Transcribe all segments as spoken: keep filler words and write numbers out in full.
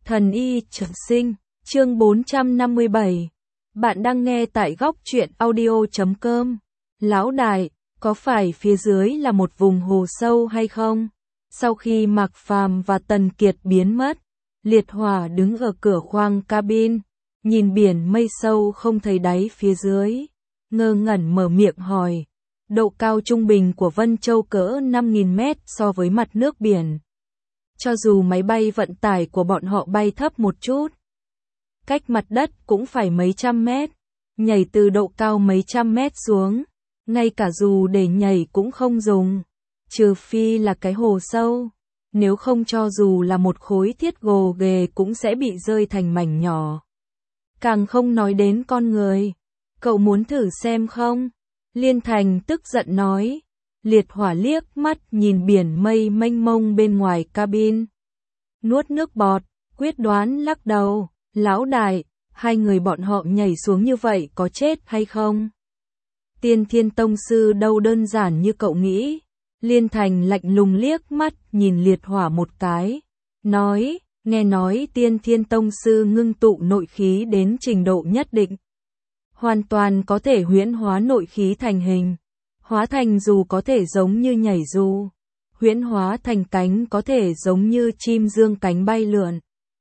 Thần y trường sinh, chương bốn trăm năm mươi bảy. Bạn đang nghe tại góc truyện audio chấm com. Lão đại, có phải phía dưới là một vùng hồ sâu hay không? Sau khi Mạc Phàm và Tần Kiệt biến mất, Liệt Hỏa đứng ở cửa khoang cabin, nhìn biển mây sâu không thấy đáy phía dưới, ngơ ngẩn mở miệng hỏi. Độ cao trung bình của Vân Châu cỡ năm nghìn mét so với mặt nước biển. Cho dù máy bay vận tải của bọn họ bay thấp một chút, cách mặt đất cũng phải mấy trăm mét, nhảy từ độ cao mấy trăm mét xuống, ngay cả dù để nhảy cũng không dùng, trừ phi là cái hồ sâu, nếu không cho dù là một khối thiết gồ ghề cũng sẽ bị rơi thành mảnh nhỏ. Càng không nói đến con người. Cậu muốn thử xem không? Liên Thành tức giận nói. Liệt Hỏa liếc mắt nhìn biển mây mênh mông bên ngoài cabin. Nuốt nước bọt, quyết đoán lắc đầu. Lão đại, hai người bọn họ nhảy xuống như vậy có chết hay không? Tiên Thiên Tông Sư đâu đơn giản như cậu nghĩ. Liên Thành lạnh lùng liếc mắt nhìn Liệt Hỏa một cái. Nói, nghe nói Tiên Thiên Tông Sư ngưng tụ nội khí đến trình độ nhất định. Hoàn toàn có thể huyễn hóa nội khí thành hình. Hóa thành dù có thể giống như nhảy dù. Huyễn hóa thành cánh có thể giống như chim dương cánh bay lượn.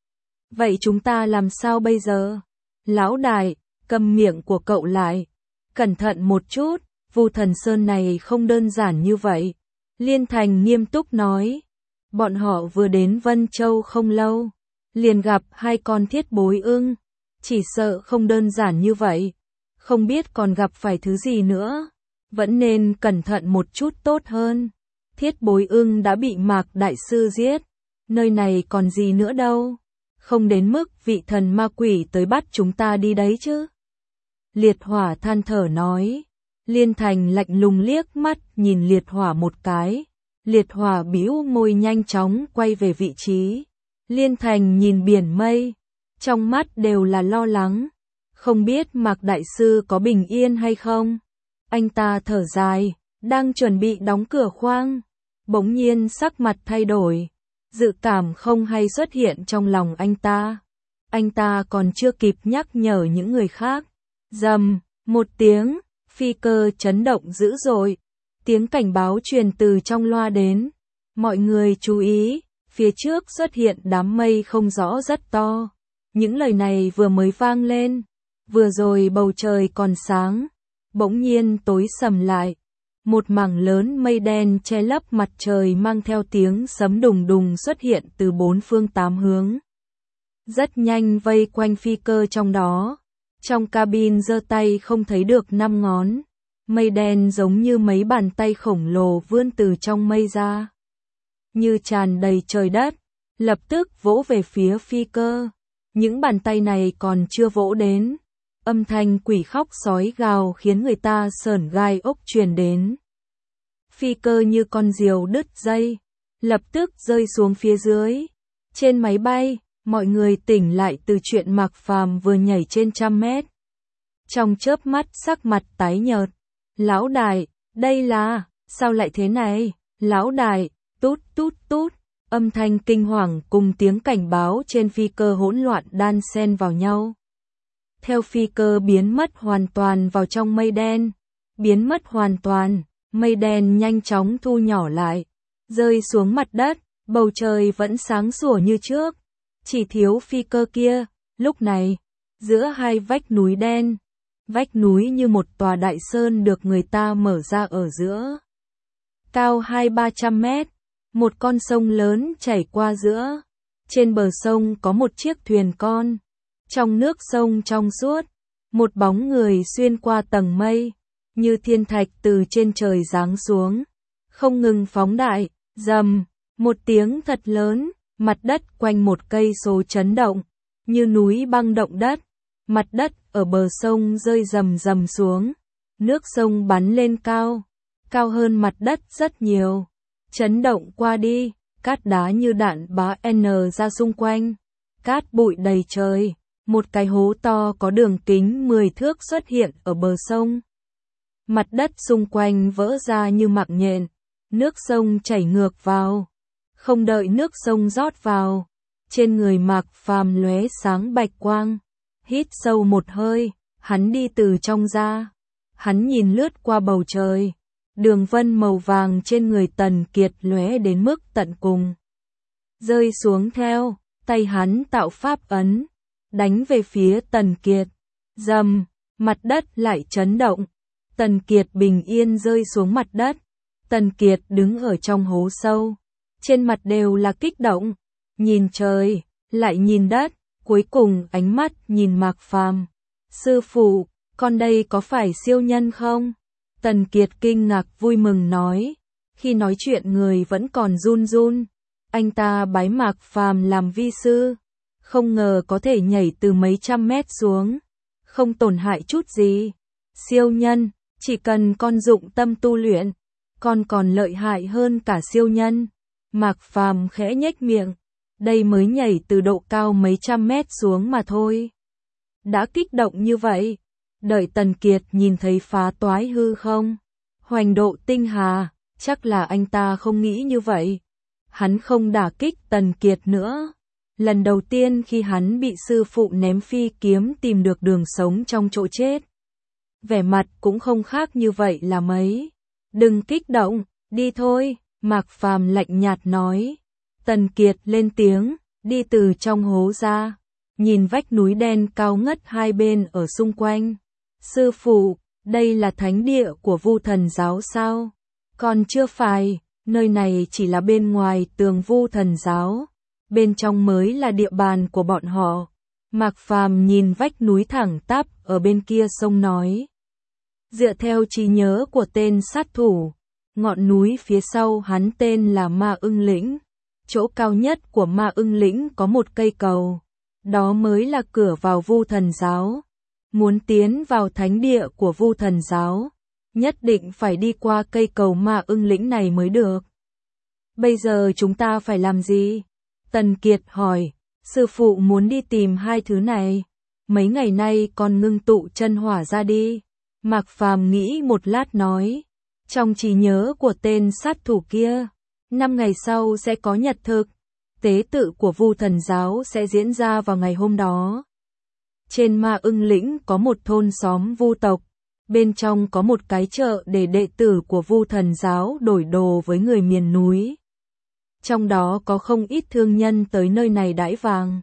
Vậy chúng ta làm sao bây giờ? Lão đại, cầm miệng của cậu lại. Cẩn thận một chút, Vu Thần Sơn này không đơn giản như vậy. Liên Thành nghiêm túc nói. Bọn họ vừa đến Vân Châu không lâu, liền gặp hai con thiết bối ưng. Chỉ sợ không đơn giản như vậy. Không biết còn gặp phải thứ gì nữa. Vẫn nên cẩn thận một chút tốt hơn. Thiết bối ưng đã bị Mạc Đại Sư giết. Nơi này còn gì nữa đâu. Không đến mức vị thần ma quỷ tới bắt chúng ta đi đấy chứ. Liệt Hỏa than thở nói. Liên Thành lạnh lùng liếc mắt nhìn Liệt Hỏa một cái. Liệt Hỏa bĩu môi nhanh chóng quay về vị trí. Liên Thành nhìn biển mây. Trong mắt đều là lo lắng. Không biết Mạc Đại Sư có bình yên hay không? Anh ta thở dài, đang chuẩn bị đóng cửa khoang. Bỗng nhiên sắc mặt thay đổi. Dự cảm không hay xuất hiện trong lòng anh ta. Anh ta còn chưa kịp nhắc nhở những người khác. Rầm, một tiếng, phi cơ chấn động dữ dội. Tiếng cảnh báo truyền từ trong loa đến. Mọi người chú ý, phía trước xuất hiện đám mây không rõ rất to. Những lời này vừa mới vang lên. Vừa rồi bầu trời còn sáng. Bỗng nhiên tối sầm lại. Một mảng lớn mây đen che lấp mặt trời mang theo tiếng sấm đùng đùng xuất hiện từ bốn phương tám hướng. Rất nhanh vây quanh phi cơ trong đó. Trong cabin giơ tay không thấy được năm ngón. Mây đen giống như mấy bàn tay khổng lồ vươn từ trong mây ra. Như tràn đầy trời đất. Lập tức vỗ về phía phi cơ. Những bàn tay này còn chưa vỗ đến. Âm thanh quỷ khóc sói gào khiến người ta sởn gai ốc truyền đến. Phi cơ như con diều đứt dây, lập tức rơi xuống phía dưới. Trên máy bay, mọi người tỉnh lại từ chuyện Mạc Phàm vừa nhảy trên trăm mét. Trong chớp mắt sắc mặt tái nhợt. Lão đại, đây là, sao lại thế này? Lão đại, tút tút tút. Âm thanh kinh hoàng cùng tiếng cảnh báo trên phi cơ hỗn loạn đan xen vào nhau. Theo phi cơ biến mất hoàn toàn vào trong mây đen. Biến mất hoàn toàn, mây đen nhanh chóng thu nhỏ lại. Rơi xuống mặt đất, bầu trời vẫn sáng sủa như trước. Chỉ thiếu phi cơ kia, lúc này, giữa hai vách núi đen. Vách núi như một tòa đại sơn được người ta mở ra ở giữa. Cao hai ba trăm mét, một con sông lớn chảy qua giữa. Trên bờ sông có một chiếc thuyền con. Trong nước sông trong suốt, một bóng người xuyên qua tầng mây, như thiên thạch từ trên trời giáng xuống, không ngừng phóng đại, rầm, một tiếng thật lớn, mặt đất quanh một cây số chấn động, như núi băng động đất, mặt đất ở bờ sông rơi rầm rầm xuống, nước sông bắn lên cao, cao hơn mặt đất rất nhiều, chấn động qua đi, cát đá như đạn bá N ra xung quanh, cát bụi đầy trời. Một cái hố to có đường kính mười thước xuất hiện ở bờ sông. Mặt đất xung quanh vỡ ra như mạng nhện. Nước sông chảy ngược vào. Không đợi nước sông rót vào. Trên người Mạc Phàm lóe sáng bạch quang. Hít sâu một hơi, hắn đi từ trong ra. Hắn nhìn lướt qua bầu trời. Đường vân màu vàng trên người Tần Kiệt lóe đến mức tận cùng. Rơi xuống theo, tay hắn tạo pháp ấn, đánh về phía Tần Kiệt. Rầm, mặt đất lại chấn động. Tần Kiệt bình yên rơi xuống mặt đất. Tần Kiệt đứng ở trong hố sâu. Trên mặt đều là kích động. Nhìn trời, lại nhìn đất, cuối cùng ánh mắt nhìn Mạc Phàm. Sư phụ, con đây có phải siêu nhân không? Tần Kiệt kinh ngạc vui mừng nói. Khi nói chuyện người vẫn còn run run. Anh ta bái Mạc Phàm làm vi sư. Không ngờ có thể nhảy từ mấy trăm mét xuống. Không tổn hại chút gì. Siêu nhân, chỉ cần con dụng tâm tu luyện, con còn lợi hại hơn cả siêu nhân. Mạc Phàm khẽ nhếch miệng. Đây mới nhảy từ độ cao mấy trăm mét xuống mà thôi. Đã kích động như vậy. Đợi Tần Kiệt nhìn thấy phá toái hư không? Hoành độ tinh hà, chắc là anh ta không nghĩ như vậy. Hắn không đả kích Tần Kiệt nữa. Lần đầu tiên khi hắn bị sư phụ ném phi kiếm tìm được đường sống trong chỗ chết. Vẻ mặt cũng không khác như vậy là mấy. Đừng kích động, đi thôi, Mạc Phàm lạnh nhạt nói. Tần Kiệt lên tiếng, đi từ trong hố ra. Nhìn vách núi đen cao ngất hai bên ở xung quanh. Sư phụ, đây là thánh địa của Vu Thần giáo sao? Còn chưa phải, nơi này chỉ là bên ngoài tường Vu Thần giáo. Bên trong mới là địa bàn của bọn họ. Mạc Phàm nhìn vách núi thẳng tắp ở bên kia sông nói. Dựa theo trí nhớ của tên sát thủ, ngọn núi phía sau hắn tên là Ma Ưng Lĩnh. Chỗ cao nhất của Ma Ưng Lĩnh có một cây cầu. Đó mới là cửa vào Vu Thần giáo. Muốn tiến vào thánh địa của Vu Thần giáo, nhất định phải đi qua cây cầu Ma Ưng Lĩnh này mới được. Bây giờ chúng ta phải làm gì? Tần Kiệt hỏi. Sư phụ muốn đi tìm hai thứ này. Mấy ngày nay con ngưng tụ chân hỏa ra đi. Mạc Phàm nghĩ một lát nói. Trong trí nhớ của tên sát thủ kia, năm ngày sau sẽ có nhật thực. Tế tự của Vu Thần giáo sẽ diễn ra vào ngày hôm đó. Trên Ma Ưng Lĩnh có một thôn xóm Vu tộc. Bên trong có một cái chợ để đệ tử của Vu Thần giáo đổi đồ với người miền núi. Trong đó có không ít thương nhân tới nơi này đãi vàng.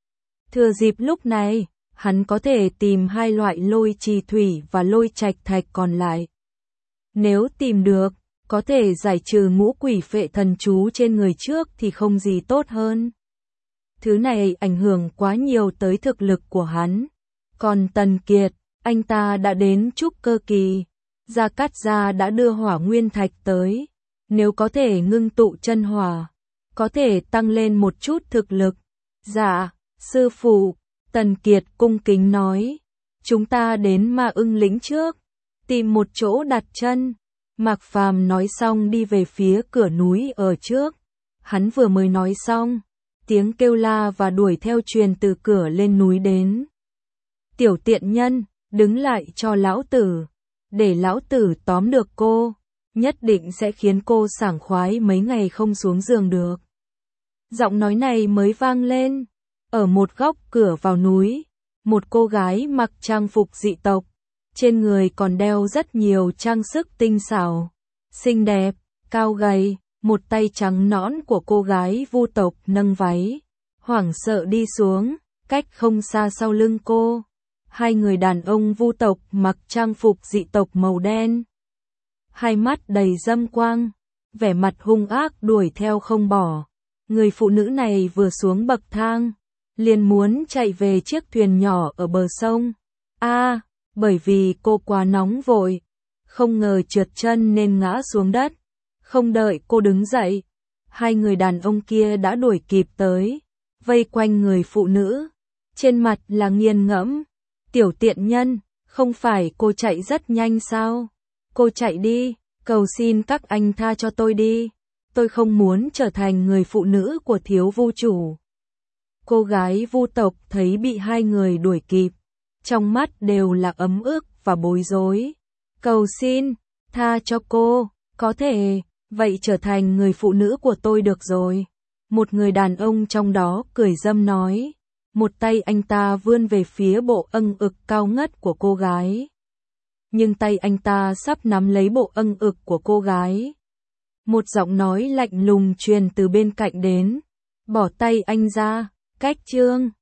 Thừa dịp lúc này, hắn có thể tìm hai loại lôi trì thủy và lôi trạch thạch còn lại. Nếu tìm được, có thể giải trừ ngũ quỷ phệ thần chú trên người trước thì không gì tốt hơn. Thứ này ảnh hưởng quá nhiều tới thực lực của hắn. Còn Tần Kiệt, anh ta đã đến trúc cơ kỳ. Gia Cát Gia đã đưa hỏa nguyên thạch tới. Nếu có thể ngưng tụ chân hỏa, có thể tăng lên một chút thực lực. Dạ, sư phụ, Tần Kiệt cung kính nói. Chúng ta đến Ma Ưng Lĩnh trước, tìm một chỗ đặt chân. Mạc Phàm nói xong đi về phía cửa núi ở trước. Hắn vừa mới nói xong, tiếng kêu la và đuổi theo truyền từ cửa lên núi đến. Tiểu tiện nhân, đứng lại cho lão tử, để lão tử tóm được cô, nhất định sẽ khiến cô sảng khoái mấy ngày không xuống giường được. Giọng nói này mới vang lên, ở một góc cửa vào núi, một cô gái mặc trang phục dị tộc, trên người còn đeo rất nhiều trang sức tinh xảo, xinh đẹp, cao gầy, một tay trắng nõn của cô gái Vu tộc nâng váy, hoảng sợ đi xuống, cách không xa sau lưng cô. Hai người đàn ông Vu tộc mặc trang phục dị tộc màu đen, hai mắt đầy dâm quang, vẻ mặt hung ác đuổi theo không bỏ. Người phụ nữ này vừa xuống bậc thang, liền muốn chạy về chiếc thuyền nhỏ ở bờ sông. A, à, bởi vì cô quá nóng vội, không ngờ trượt chân nên ngã xuống đất. Không đợi cô đứng dậy, hai người đàn ông kia đã đuổi kịp tới, vây quanh người phụ nữ, trên mặt là nghiền ngẫm. Tiểu tiện nhân, không phải cô chạy rất nhanh sao? Cô chạy đi, cầu xin các anh tha cho tôi đi. Tôi không muốn trở thành người phụ nữ của thiếu Vu chủ. Cô gái Vu tộc thấy bị hai người đuổi kịp, trong mắt đều là ấm ức và bối rối. Cầu xin, tha cho cô, có thể, vậy trở thành người phụ nữ của tôi được rồi. Một người đàn ông trong đó cười dâm nói. Một tay anh ta vươn về phía bộ âng ực cao ngất của cô gái. Nhưng tay anh ta sắp nắm lấy bộ âng ực của cô gái. Một giọng nói lạnh lùng truyền từ bên cạnh đến. Bỏ tay anh ra, Cách Trương.